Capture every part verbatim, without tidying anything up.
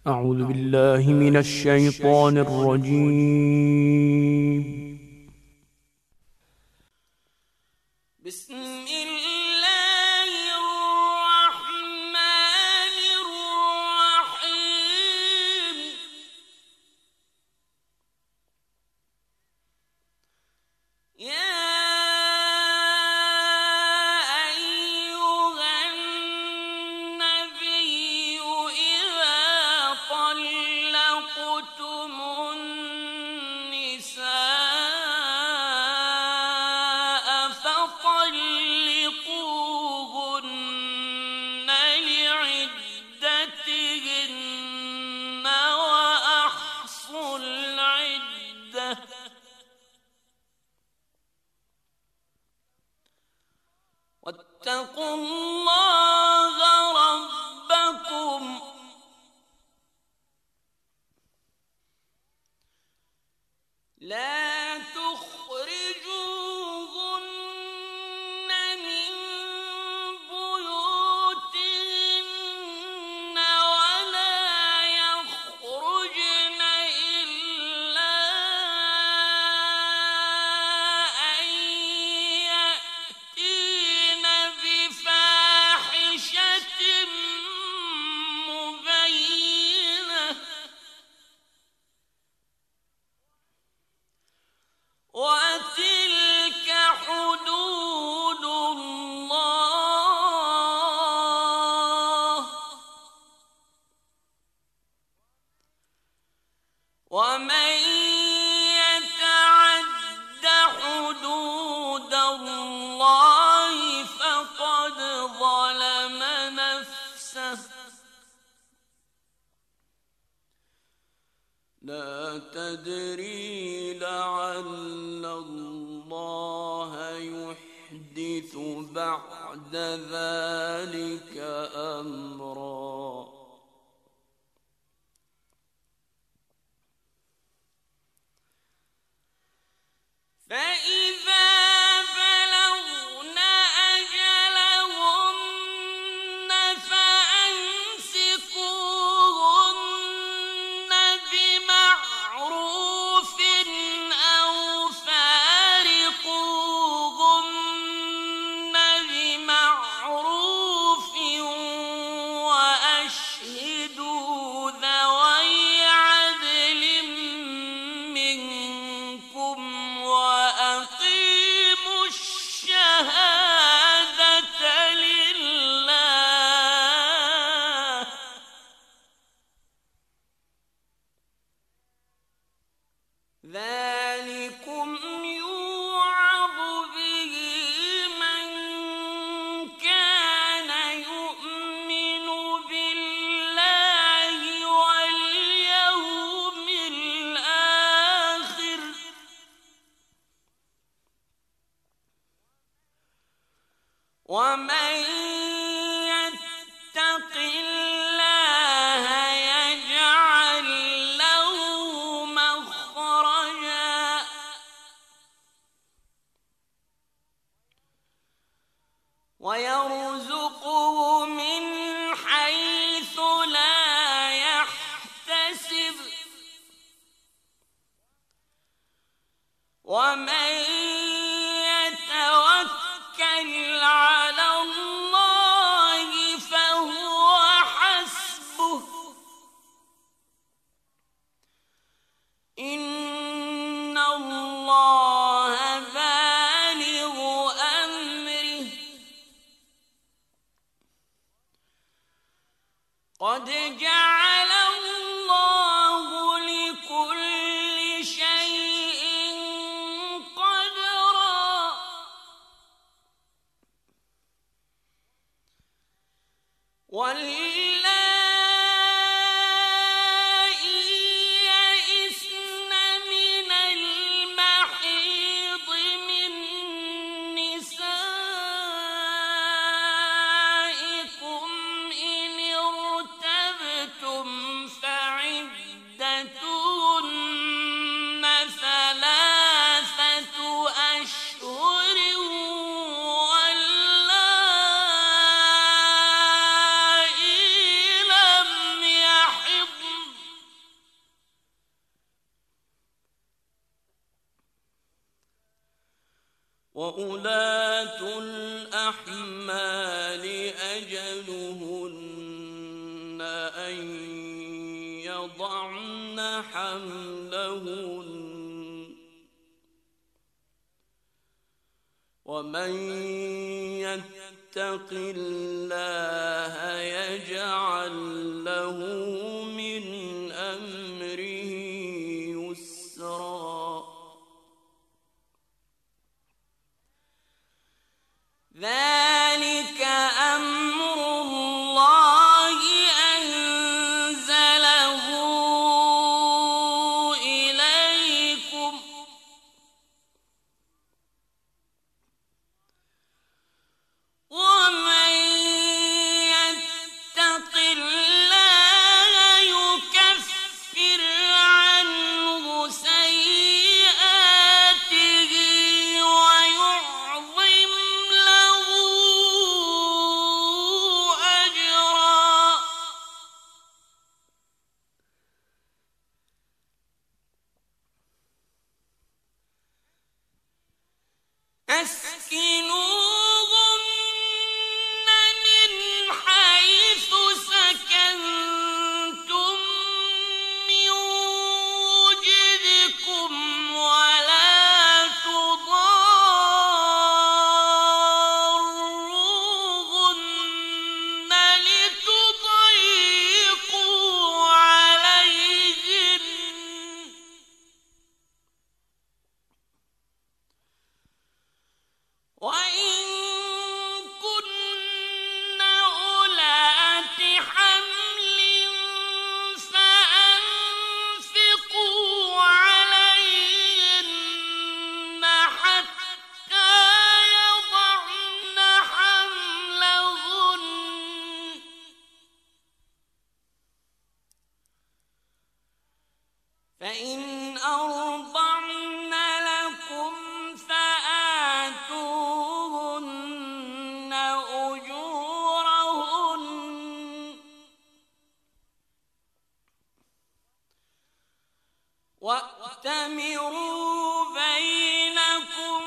أعوذ بالله من الشيطان الرجيم. بسم الله الرحمن الرحيم. يا أيها النبي إذا طلقتم النساء فطلقوهن لعدتهن وأحصوا العدة واتقوا الله ربكم لا تخرجوهن من بيوتهن ولا يخرجن إلا أن يأتين بفاحشة مبينة وتلك حدود الله ومن يتعد حدود الله فقد ظلم نفسه لا تدري لعل الله يحدث بعد ذلك أمرا. فإذا بلغن أجلهن فأمسكوهن بمعروف أو فارقوهن بمعروف وأشهدوا ذوي عدل منكم وأقيموا الشهادة لله ذلكم يوعظ به من كان يؤمن بالله واليوم الآخر ومن يتق الله يجعل له مخرجا ويرزقه من حيث لا يحتسب ومن يتوكل على الله فهو حسبه إن الله بالغ أمره قد جعل الله لكل شيء قدرا واللائي يئسن من المحيض من نسائكم إن ارتبتم وأولاة الأحمال أجلهن أن يضعن حملهن ومن يتق الله يجعل له من أمره يسرا ذلك أمر الله أنزله إليكم ومن يتق الله يكفر عنه سيئاته ويعظم له أجرا أسكنوهن من حيث سكنتم من وجدكم ولا تضاروهن لتضيقوا عليهن وإن كن أولات حمل فأنفقوا عليهن حتى يضعن حملهن فإن أرضعن لكم فآتوهن أجورهن وأتمروا بينكم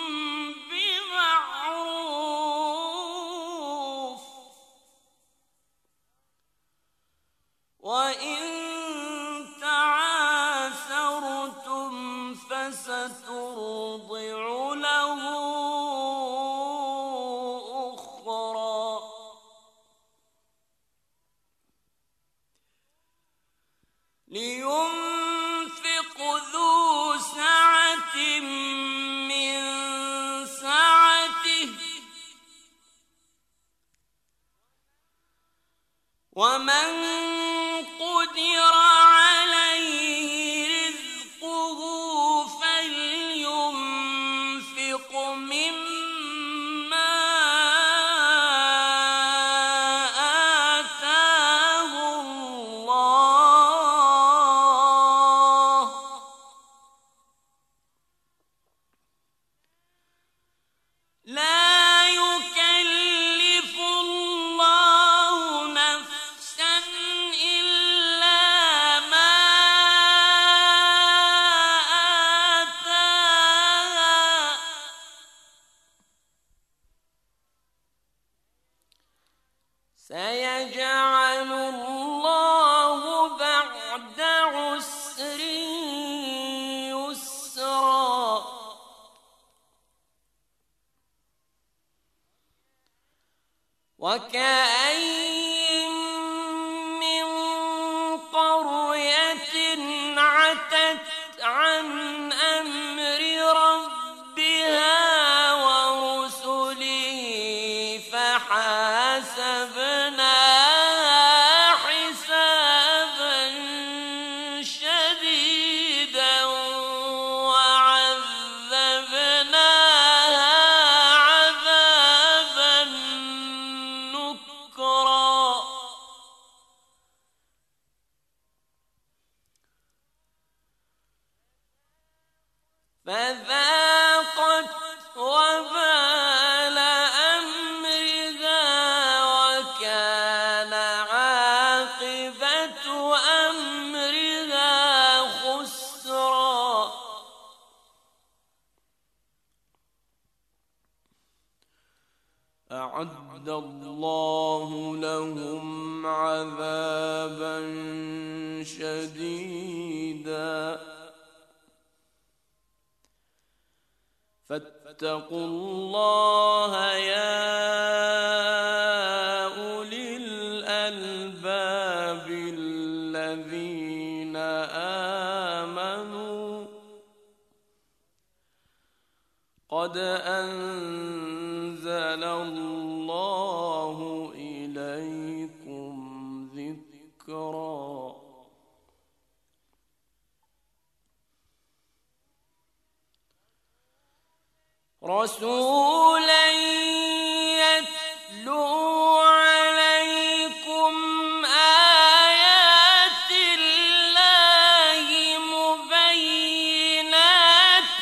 بمعروف وإن تعاثرتم فسترضع له أخرى لينفق ذو سعة من سعته ومن قدر عليه رزقه فلينفق مما آتاه الله لا يكلف الله نفسا إلا ما آتاها سيجعل الله بعد عسر يسرا وكأين من قرية عتت عن أمر ربها ورسله فحاسبناها حسابا شديدا وعذبناها عذابا نكرا فذاقت وبال أمرها وكان عاقبة أمرها خسرا أعد الله لهم عذابا شديدا فاتقوا الله يا أولي الألباب الذين آمنوا قد أنزل الله إليكم ذكرا رسولا يتلو عليكم آيات الله مبينات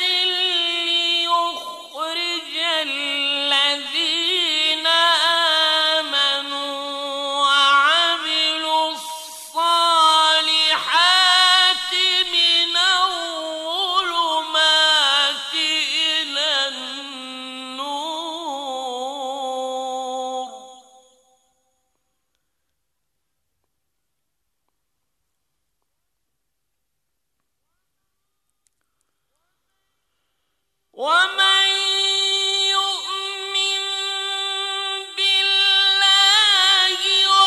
ليخرج الذين آمنوا وعملوا الصالحات من الظلمات إلى النور ومن يؤمن بالله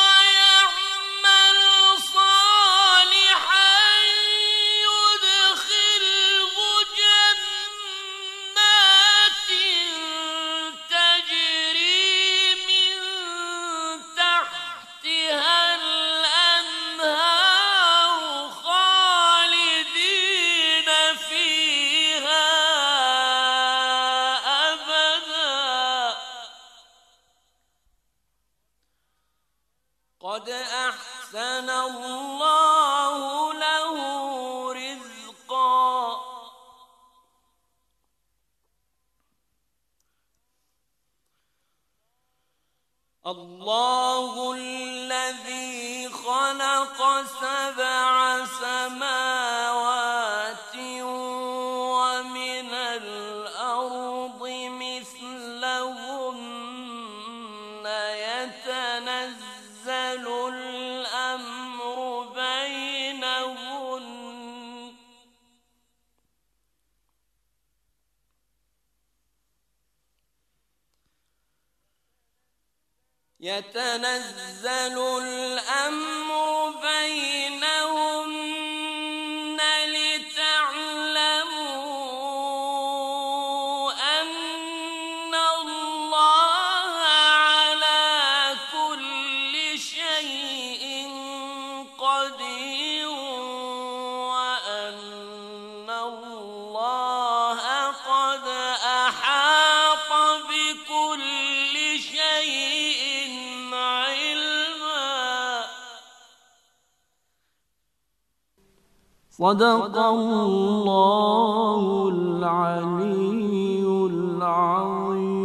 ويعمل صالحا يدخله جنات تجري من تحتها الأنهار خالدين فيها أبدا قد أحسن الله له رزقا الله الذي خلق سبع سماوات ومن الأرض مثلهن يتنزل الأمر بينهن يتنزل الأمر بينهن لتعلموا أن الله على كل شيء قدير وأن الله قد أحاط بكل شيء علما صدق الله العلي العظيم